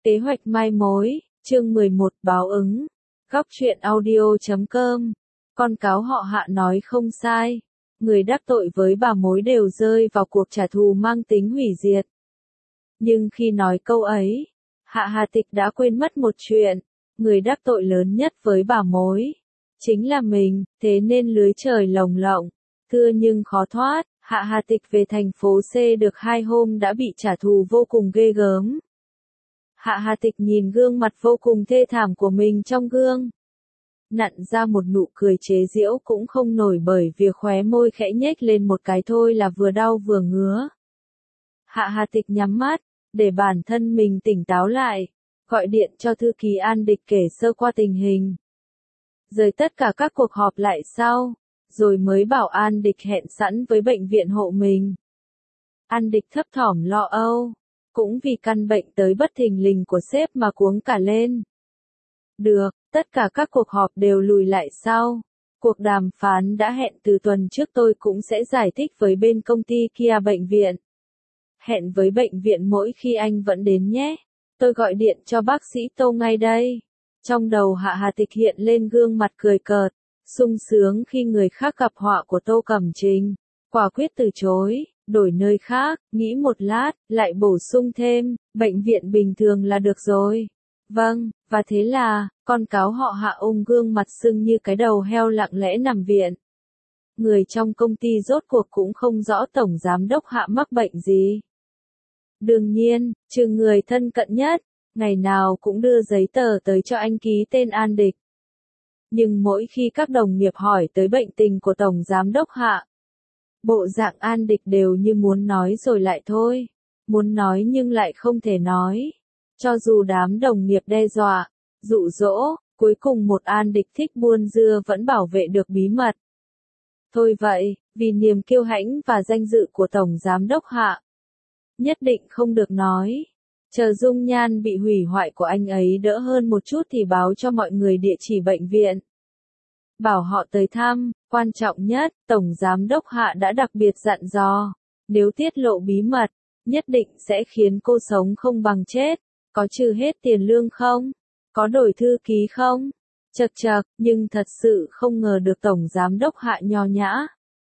Kế hoạch mai mối, chương 11 báo ứng. Góc truyện audio.com. Con cáo họ Hạ nói không sai. Người đắc tội với bà mối đều rơi vào cuộc trả thù mang tính hủy diệt. Nhưng khi nói câu ấy, Hạ Hà Tịch đã quên mất một chuyện. Người đắc tội lớn nhất với bà mối chính là mình, thế nên lưới trời lồng lộng, thưa nhưng khó thoát. Hạ Hà Tịch về thành phố C được 2 hôm đã bị trả thù vô cùng ghê gớm. Hạ Hà Tịch nhìn gương mặt vô cùng thê thảm của mình trong gương. Nặn ra một nụ cười chế giễu cũng không nổi bởi việc khóe môi khẽ nhếch lên một cái thôi là vừa đau vừa ngứa. Hạ Hà Tịch nhắm mắt, để bản thân mình tỉnh táo lại, gọi điện cho thư ký An Địch kể sơ qua tình hình. Rời tất cả các cuộc họp lại sau, rồi mới bảo An Địch hẹn sẵn với bệnh viện hộ mình. An Địch thấp thỏm lo âu, cũng vì căn bệnh tới bất thình lình của sếp mà cuống cả lên. Được, tất cả các cuộc họp đều lùi lại sau. Cuộc đàm phán đã hẹn từ tuần trước tôi cũng sẽ giải thích với bên công ty kia bệnh viện. Hẹn với bệnh viện mỗi khi anh vẫn đến nhé. Tôi gọi điện cho bác sĩ Tô ngay đây. Trong đầu Hạ Hà Tịch hiện lên gương mặt cười cợt, sung sướng khi người khác gặp họa của Tô Cẩm Trình. Quả quyết từ chối, đổi nơi khác, nghĩ một lát, lại bổ sung thêm, bệnh viện bình thường là được rồi. Vâng, và thế là, con cáo họ Hạ ôm gương mặt sưng như cái đầu heo lặng lẽ nằm viện. Người trong công ty rốt cuộc cũng không rõ tổng giám đốc Hạ mắc bệnh gì. Đương nhiên, trừ người thân cận nhất, ngày nào cũng đưa giấy tờ tới cho anh ký tên An Địch. Nhưng mỗi khi các đồng nghiệp hỏi tới bệnh tình của tổng giám đốc Hạ, bộ dạng An Địch đều như muốn nói rồi lại thôi, muốn nói nhưng lại không thể nói. Cho dù đám đồng nghiệp đe dọa, dụ dỗ, cuối cùng một An Địch thích buôn dưa vẫn bảo vệ được bí mật. Thôi vậy, vì niềm kiêu hãnh và danh dự của tổng giám đốc Hạ, nhất định không được nói. Chờ dung nhan bị hủy hoại của anh ấy đỡ hơn một chút thì báo cho mọi người địa chỉ bệnh viện. Bảo họ tới thăm, quan trọng nhất, tổng giám đốc Hạ đã đặc biệt dặn dò, nếu tiết lộ bí mật, nhất định sẽ khiến cô sống không bằng chết. Có trừ hết tiền lương không? Có đổi thư ký không? Chậc chậc, nhưng thật sự không ngờ được tổng giám đốc Hạ nho nhã.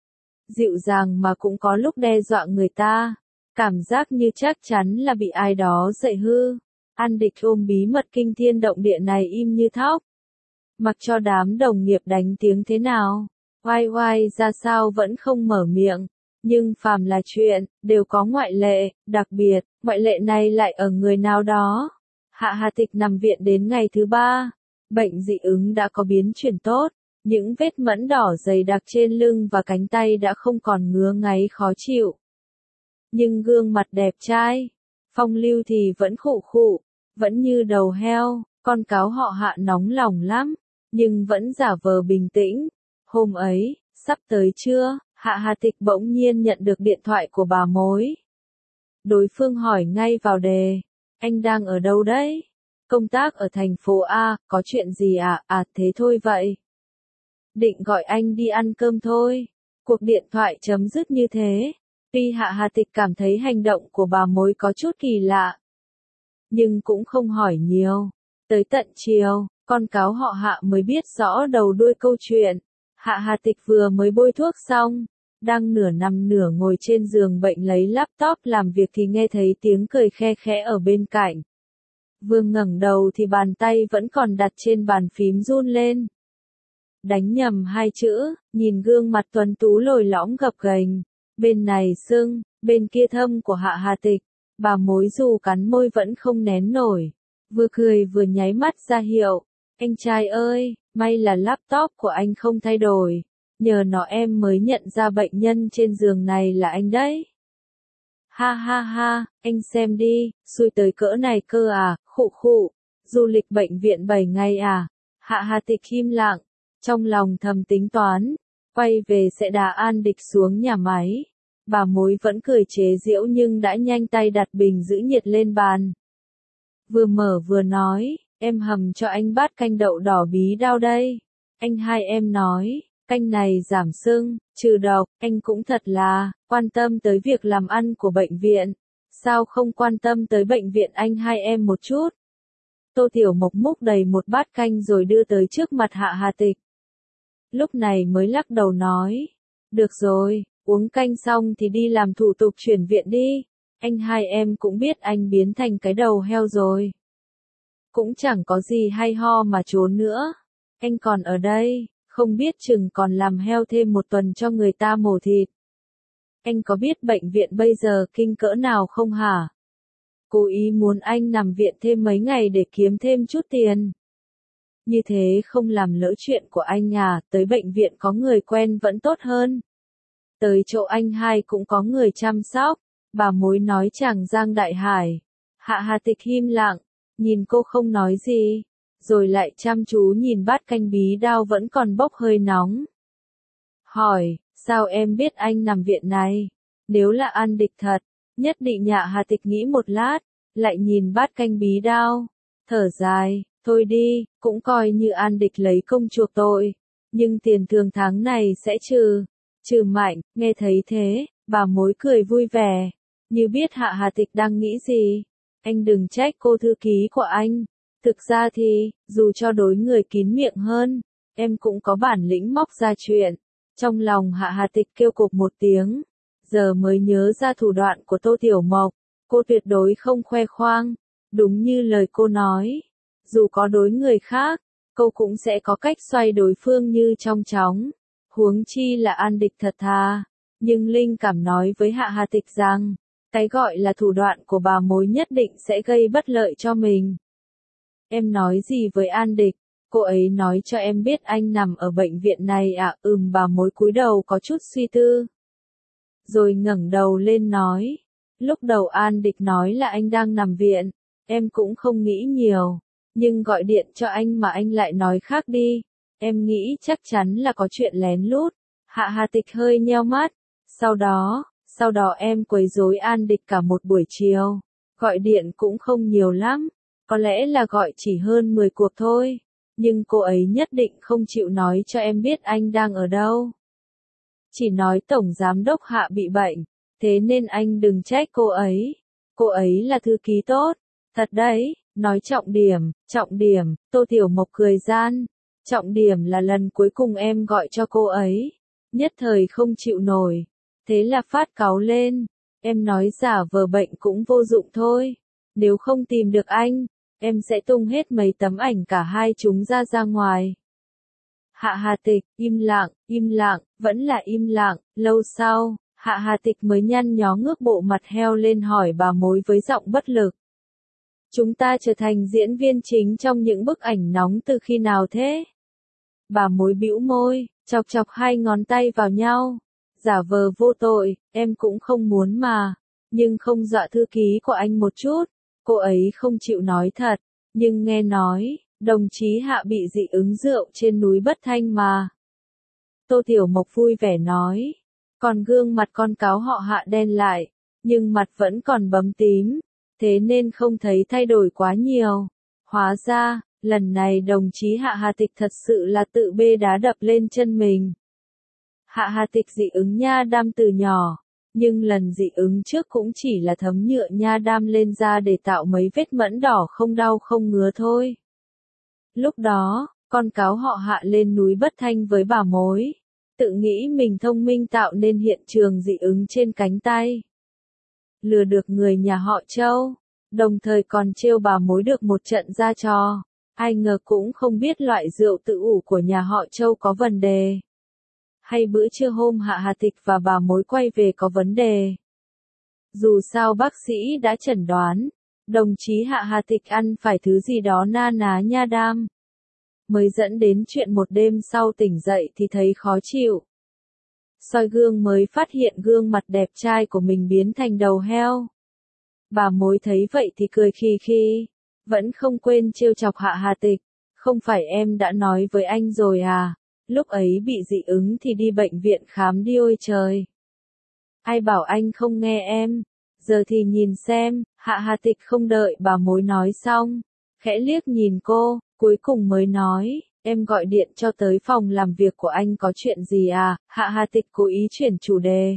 Dịu dàng mà cũng có lúc đe dọa người ta. Cảm giác như chắc chắn là bị ai đó dạy hư. An Địch ôm bí mật kinh thiên động địa này im như thóc. Mặc cho đám đồng nghiệp đánh tiếng thế nào, oai oai ra sao vẫn không mở miệng. Nhưng phàm là chuyện, đều có ngoại lệ, đặc biệt, ngoại lệ này lại ở người nào đó. Hạ Hà Tịch nằm viện đến ngày thứ 3. Bệnh dị ứng đã có biến chuyển tốt. Những vết mẫn đỏ dày đặc trên lưng và cánh tay đã không còn ngứa ngáy khó chịu. Nhưng gương mặt đẹp trai, phong lưu thì vẫn khụ khụ, vẫn như đầu heo. Con cáo họ Hạ nóng lòng lắm, nhưng vẫn giả vờ bình tĩnh. Hôm ấy, sắp tới trưa, Hạ Hà Tịch bỗng nhiên nhận được điện thoại của bà mối. Đối phương hỏi ngay vào đề, anh đang ở đâu đấy? Công tác ở thành phố A, có chuyện gì à? À thế thôi vậy. Định gọi anh đi ăn cơm thôi. Cuộc điện thoại chấm dứt như thế. Tuy Hạ Hà Tịch cảm thấy hành động của bà mối có chút kỳ lạ, nhưng cũng không hỏi nhiều. Tới tận chiều, con cáo họ Hạ mới biết rõ đầu đuôi câu chuyện. Hạ Hà Tịch vừa mới bôi thuốc xong, đang nửa nằm nửa ngồi trên giường bệnh lấy laptop làm việc thì nghe thấy tiếng cười khe khẽ ở bên cạnh. Vừa ngẩng đầu thì bàn tay vẫn còn đặt trên bàn phím run lên. Đánh nhầm 2 chữ, nhìn gương mặt tuấn tú lồi lõm gập ghềnh, bên này sưng, bên kia thâm của Hạ Hà Tịch, bà mối dù cắn môi vẫn không nén nổi, vừa cười vừa nháy mắt ra hiệu, anh trai ơi, may là laptop của anh không thay đổi, nhờ nó em mới nhận ra bệnh nhân trên giường này là anh đấy. Ha ha ha, anh xem đi, xui tới cỡ này cơ à, khụ khụ, du lịch bệnh viện 7 ngày à. Hạ Hà Tịch im lặng, trong lòng thầm tính toán, quay về sẽ đá An Địch xuống nhà máy. Bà mối vẫn cười chế giễu nhưng đã nhanh tay đặt bình giữ nhiệt lên bàn. Vừa mở vừa nói, em hầm cho anh bát canh đậu đỏ bí đao đây. Anh hai em nói, canh này giảm sưng, trừ độc, anh cũng thật là quan tâm tới việc làm ăn của bệnh viện. Sao không quan tâm tới bệnh viện anh hai em một chút? Tô Tiểu Mộc múc đầy một bát canh rồi đưa tới trước mặt Hạ Hà Tịch. Lúc này mới lắc đầu nói, được rồi, uống canh xong thì đi làm thủ tục chuyển viện đi, anh hai em cũng biết anh biến thành cái đầu heo rồi. Cũng chẳng có gì hay ho mà trốn nữa, anh còn ở đây, không biết chừng còn làm heo thêm một tuần cho người ta mổ thịt. Anh có biết bệnh viện bây giờ kinh cỡ nào không hả? Cố ý muốn anh nằm viện thêm mấy ngày để kiếm thêm chút tiền. Như thế không làm lỡ chuyện của anh à, tới bệnh viện có người quen vẫn tốt hơn. Tới chỗ anh hai cũng có người chăm sóc, bà mối nói chàng Giang Đại Hải. Hạ Hà Tịch im lặng, nhìn cô không nói gì, rồi lại chăm chú nhìn bát canh bí đao vẫn còn bốc hơi nóng. Hỏi, sao em biết anh nằm viện này? Nếu là An Địch thật, nhất định Hạ Hà Tịch nghĩ một lát, lại nhìn bát canh bí đao, thở dài, thôi đi, cũng coi như An Địch lấy công chuộc tội, nhưng tiền thường tháng này sẽ trừ mạnh, nghe thấy thế, bà mối cười vui vẻ, như biết Hạ Hà Tịch đang nghĩ gì. Anh đừng trách cô thư ký của anh, thực ra thì, dù cho đối người kín miệng hơn, em cũng có bản lĩnh móc ra chuyện. Trong lòng Hạ Hà Tịch kêu cộp một tiếng, giờ mới nhớ ra thủ đoạn của Tô Tiểu Mộc, cô tuyệt đối không khoe khoang, đúng như lời cô nói, dù có đối người khác, cô cũng sẽ có cách xoay đối phương như trong chóng, huống chi là An Địch thật thà, nhưng linh cảm nói với Hạ Hà Tịch rằng, cái gọi là thủ đoạn của bà mối nhất định sẽ gây bất lợi cho mình. Em nói gì với An Địch? Cô ấy nói cho em biết anh nằm ở bệnh viện này à? Bà mối cúi đầu có chút suy tư. Rồi ngẩng đầu lên nói. Lúc đầu An Địch nói là anh đang nằm viện, em cũng không nghĩ nhiều, nhưng gọi điện cho anh mà anh lại nói khác đi. Em nghĩ chắc chắn là có chuyện lén lút. Hạ Hà Tịch hơi nheo mắt. Sau đó em quấy rối An Địch cả một buổi chiều. Gọi điện cũng không nhiều lắm, có lẽ là gọi chỉ hơn 10 cuộc thôi. Nhưng cô ấy nhất định không chịu nói cho em biết anh đang ở đâu. Chỉ nói Tổng Giám đốc Hạ bị bệnh, thế nên anh đừng trách cô ấy. Cô ấy là thư ký tốt, thật đấy, nói trọng điểm, Tô Tiểu Mộc cười gian. Trọng điểm là lần cuối cùng em gọi cho cô ấy, nhất thời không chịu nổi, thế là phát cáu lên. Em nói giả vờ bệnh cũng vô dụng thôi, nếu không tìm được anh, em sẽ tung hết mấy tấm ảnh cả hai chúng ra ngoài. Hạ Hà Tịch, im lặng, vẫn là im lặng, lâu sau, Hạ Hà Tịch mới nhăn nhó ngước bộ mặt heo lên hỏi bà mối với giọng bất lực. Chúng ta trở thành diễn viên chính trong những bức ảnh nóng từ khi nào thế? Bà mối bĩu môi, chọc chọc hai ngón tay vào nhau, giả vờ vô tội, em cũng không muốn mà, nhưng không dọa thư ký của anh một chút, cô ấy không chịu nói thật, nhưng nghe nói, đồng chí Hạ bị dị ứng rượu trên núi Bất Thanh mà. Tô Tiểu Mộc vui vẻ nói, còn gương mặt con cáo họ Hạ đen lại, nhưng mặt vẫn còn bầm tím, thế nên không thấy thay đổi quá nhiều. Hóa ra, lần này đồng chí Hạ Hà Tịch thật sự là tự bê đá đập lên chân mình. Hạ Hà Tịch dị ứng nha đam từ nhỏ, nhưng lần dị ứng trước cũng chỉ là thấm nhựa nha đam lên da để tạo mấy vết mẫn đỏ không đau không ngứa thôi. Lúc đó, con cáo họ Hạ lên núi Bất Thanh với bà mối, tự nghĩ mình thông minh tạo nên hiện trường dị ứng trên cánh tay. Lừa được người nhà họ Châu, đồng thời còn trêu bà mối được một trận ra trò. Ai ngờ cũng không biết loại rượu tự ủ của nhà họ Châu có vấn đề. Hay bữa trưa hôm Hạ Hà Tịch và bà mối quay về có vấn đề. Dù sao bác sĩ đã chẩn đoán, đồng chí Hạ Hà Tịch ăn phải thứ gì đó na ná nha đam. Mới dẫn đến chuyện một đêm sau tỉnh dậy thì thấy khó chịu. Soi gương mới phát hiện gương mặt đẹp trai của mình biến thành đầu heo. Bà mối thấy vậy thì cười khì khì, vẫn không quên trêu chọc Hạ Hà Tịch. Không phải em đã nói với anh rồi à, lúc ấy bị dị ứng thì đi bệnh viện khám đi ôi trời. Ai bảo anh không nghe em, giờ thì nhìn xem. Hạ Hà Tịch không đợi bà mối nói xong, khẽ liếc nhìn cô, cuối cùng mới nói, em gọi điện cho tới phòng làm việc của anh có chuyện gì à? Hạ Hà Tịch cố ý chuyển chủ đề.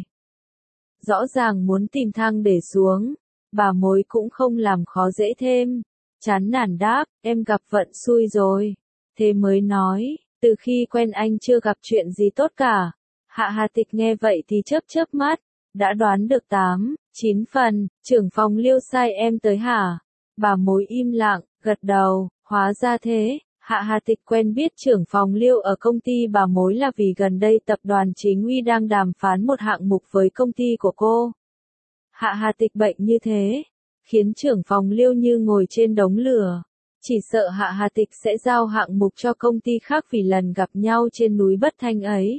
Rõ ràng muốn tìm thang để xuống, bà mối cũng không làm khó dễ thêm, chán nản đáp, em gặp vận xui rồi. Thế mới nói, từ khi quen anh chưa gặp chuyện gì tốt cả. Hạ Hà Tịch nghe vậy thì chớp chớp mắt, đã đoán được 8, 9 phần, trưởng phòng Liêu sai em tới hả? Bà mối im lặng, gật đầu, hóa ra thế. Hạ Hà Tịch quen biết trưởng phòng Liêu ở công ty bà mối là vì gần đây tập đoàn Chính Uy đang đàm phán một hạng mục với công ty của cô. Hạ Hà Tịch bệnh như thế, khiến trưởng phòng Liêu như ngồi trên đống lửa. Chỉ sợ Hạ Hà Tịch sẽ giao hạng mục cho công ty khác vì lần gặp nhau trên núi Bất Thanh ấy.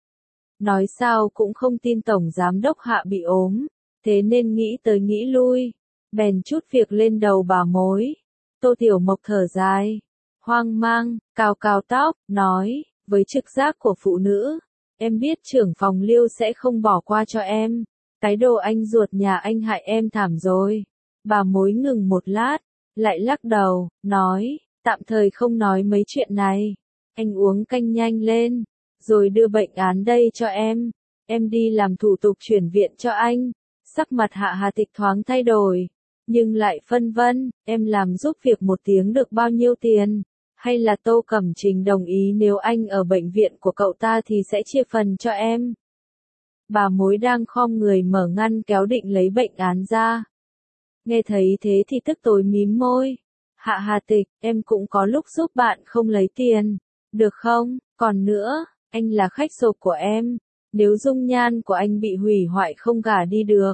Nói sao cũng không tin Tổng Giám đốc Hạ bị ốm, thế nên nghĩ tới nghĩ lui, bèn chút việc lên đầu bà mối. Tô Tiểu Mộc thở dài, hoang mang, cào cào tóc, nói, với trực giác của phụ nữ, em biết trưởng phòng Liêu sẽ không bỏ qua cho em. Cái đồ anh ruột nhà anh hại em thảm rồi. Bà mối ngừng một lát, lại lắc đầu, nói, tạm thời không nói mấy chuyện này. Anh uống canh nhanh lên, rồi đưa bệnh án đây cho em. Em đi làm thủ tục chuyển viện cho anh. Sắc mặt Hạ Hà Tịch thoáng thay đổi, nhưng lại phân vân, em làm giúp việc 1 tiếng được bao nhiêu tiền? Hay là Tô Cẩm Trình đồng ý nếu anh ở bệnh viện của cậu ta thì sẽ chia phần cho em? Bà mối đang khom người mở ngăn kéo định lấy bệnh án ra. Nghe thấy thế thì tức tối mím môi. Hạ Hà Tịch, em cũng có lúc giúp bạn không lấy tiền, được không? Còn nữa, anh là khách sộp của em, nếu dung nhan của anh bị hủy hoại không gả đi được,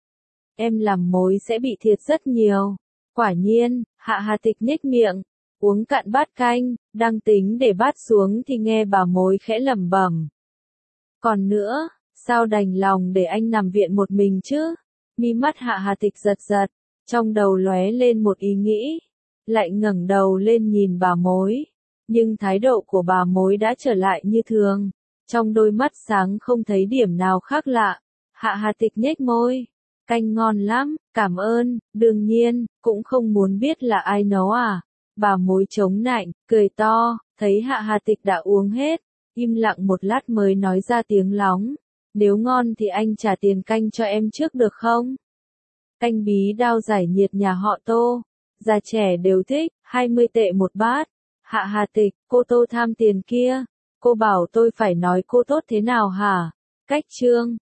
em làm mối sẽ bị thiệt rất nhiều. Quả nhiên, Hạ Hà Tịch nhếch miệng, uống cạn bát canh, đang tính để bát xuống thì nghe bà mối khẽ lẩm bẩm. Còn nữa, sao đành lòng để anh nằm viện một mình chứ? Mi mắt Hạ Hà Tịch giật giật, trong đầu lóe lên một ý nghĩ, lại ngẩng đầu lên nhìn bà mối. Nhưng thái độ của bà mối đã trở lại như thường, trong đôi mắt sáng không thấy điểm nào khác lạ. Hạ Hà Tịch nhếch môi, canh ngon lắm, cảm ơn, đương nhiên, cũng không muốn biết là ai nấu à. Bà mối chống nạnh, cười to, thấy Hạ Hà Tịch đã uống hết, im lặng một lát mới nói ra tiếng lóng. Nếu ngon thì anh trả tiền canh cho em trước được không? Canh bí đao giải nhiệt nhà họ Tô, già trẻ đều thích, 20 tệ một bát. Hạ Hà Tịch, cô Tô tham tiền kia. Cô bảo tôi phải nói cô tốt thế nào hả? Cách chương